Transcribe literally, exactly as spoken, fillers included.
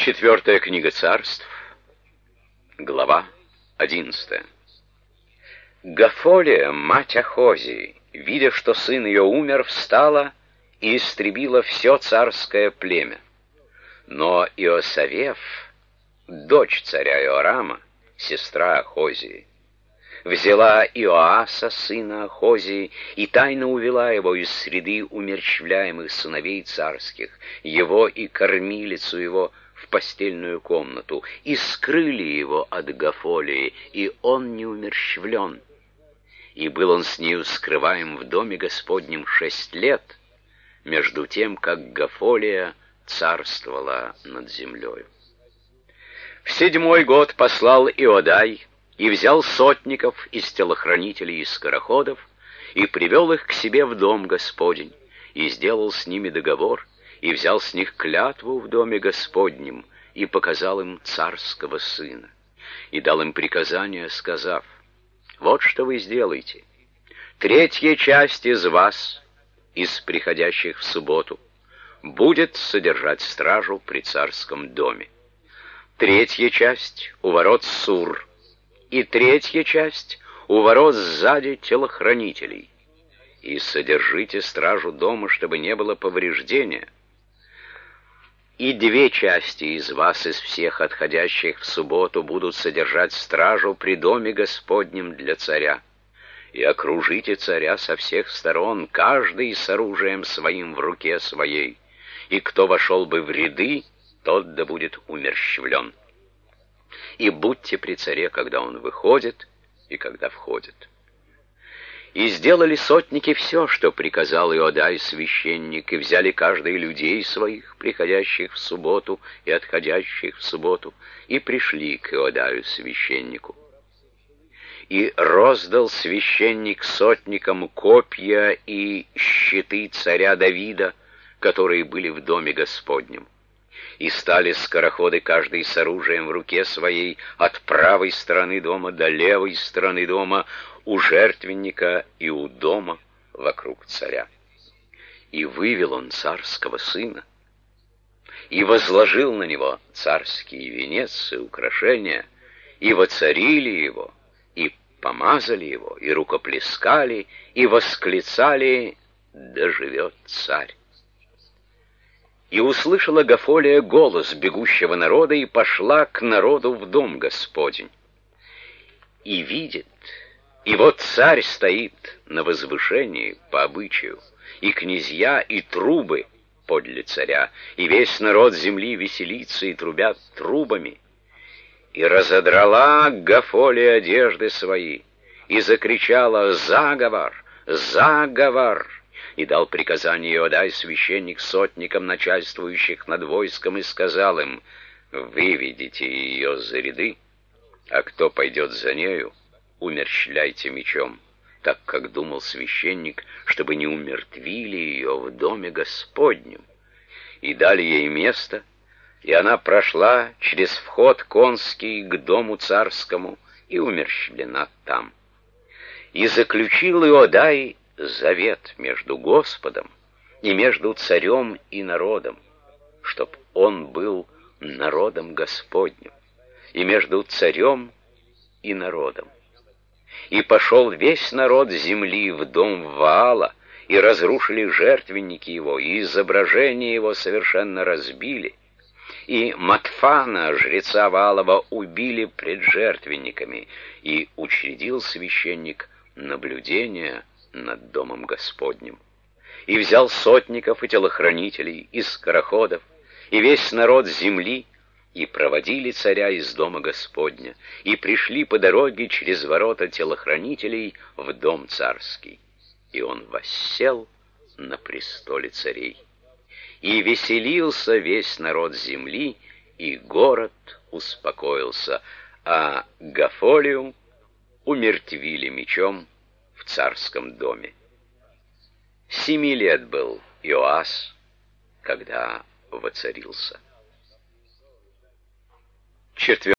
Четвертая книга Царств, глава одиннадцатая. Гафолия, мать Ахозии, видя, что сын ее умер, встала и истребила все царское племя. Но Иосавеф, дочь царя Иорама, сестра Ахозии, взяла Иоаса, сына Ахозии, и тайно увела его из среды умерщвляемых сыновей царских, его и кормилицу его, в постельную комнату, и скрыли его от Гафолии, и он не умерщвлен. И был он с нею скрываем в доме Господнем шесть лет, между тем, как Гафолия царствовала над землею. В седьмой год послал Иодай и взял сотников из телохранителей и скороходов, и привел их к себе в дом Господень, и сделал с ними договор, и взял с них клятву в доме Господнем, и показал им царского сына, и дал им приказание, сказав: «Вот что вы сделаете. Третья часть из вас, из приходящих в субботу, будет содержать стражу при царском доме. Третья часть у ворот Сур, и третья часть у ворот сзади телохранителей. И содержите стражу дома, чтобы не было повреждения. И две части из вас, из всех отходящих в субботу, будут содержать стражу при доме Господнем для царя. И окружите царя со всех сторон, каждый с оружием своим в руке своей. И кто вошел бы в ряды, тот да будет умерщвлен. И будьте при царе, когда он выходит и когда входит». И сделали сотники все, что приказал Иодай священник, и взяли каждый людей своих, приходящих в субботу и отходящих в субботу, и пришли к Иодаю священнику. И роздал священник сотникам копья и щиты царя Давида, которые были в доме Господнем. И стали скороходы каждый с оружием в руке своей от правой стороны дома до левой стороны дома, у жертвенника и у дома вокруг царя. И вывел он царского сына, и возложил на него царский венец и украшения, и воцарили его, и помазали его, и рукоплескали, и восклицали: «Да живет царь!» И услышала Гафолия голос бегущего народа, и пошла к народу в дом Господень. И видит, и вот царь стоит на возвышении по обычаю, и князья, и трубы подле царя, и весь народ земли веселится и трубят трубами. И разодрала Гафолия одежды свои, и закричала: «Заговор! Заговор!» И дал приказание Иодай священник сотникам, начальствующих над войском, и сказал им: «Выведите ее за ряды, а кто пойдет за нею, умерщвляйте мечом», так как думал священник, чтобы не умертвили ее в доме Господнем. И дали ей место, и она прошла через вход конский к дому царскому и умерщвлена там. И заключил Иодай завет между Господом и между царем и народом, чтоб он был народом Господним, и между царем и народом. И пошел весь народ земли в дом Ваала, и разрушили жертвенники его, и изображение его совершенно разбили, и Матфана, жреца Ваалова, убили пред жертвенниками, и учредил священник наблюдение над домом Господним. И взял сотников и телохранителей, и скороходов, и весь народ земли, и проводили царя из дома Господня, и пришли по дороге через ворота телохранителей в дом царский. И он воссел на престоле царей. И веселился весь народ земли, и город успокоился, а Гафолию умертвили мечом в царском доме. Семи лет был Иоас, когда воцарился. Четвертый.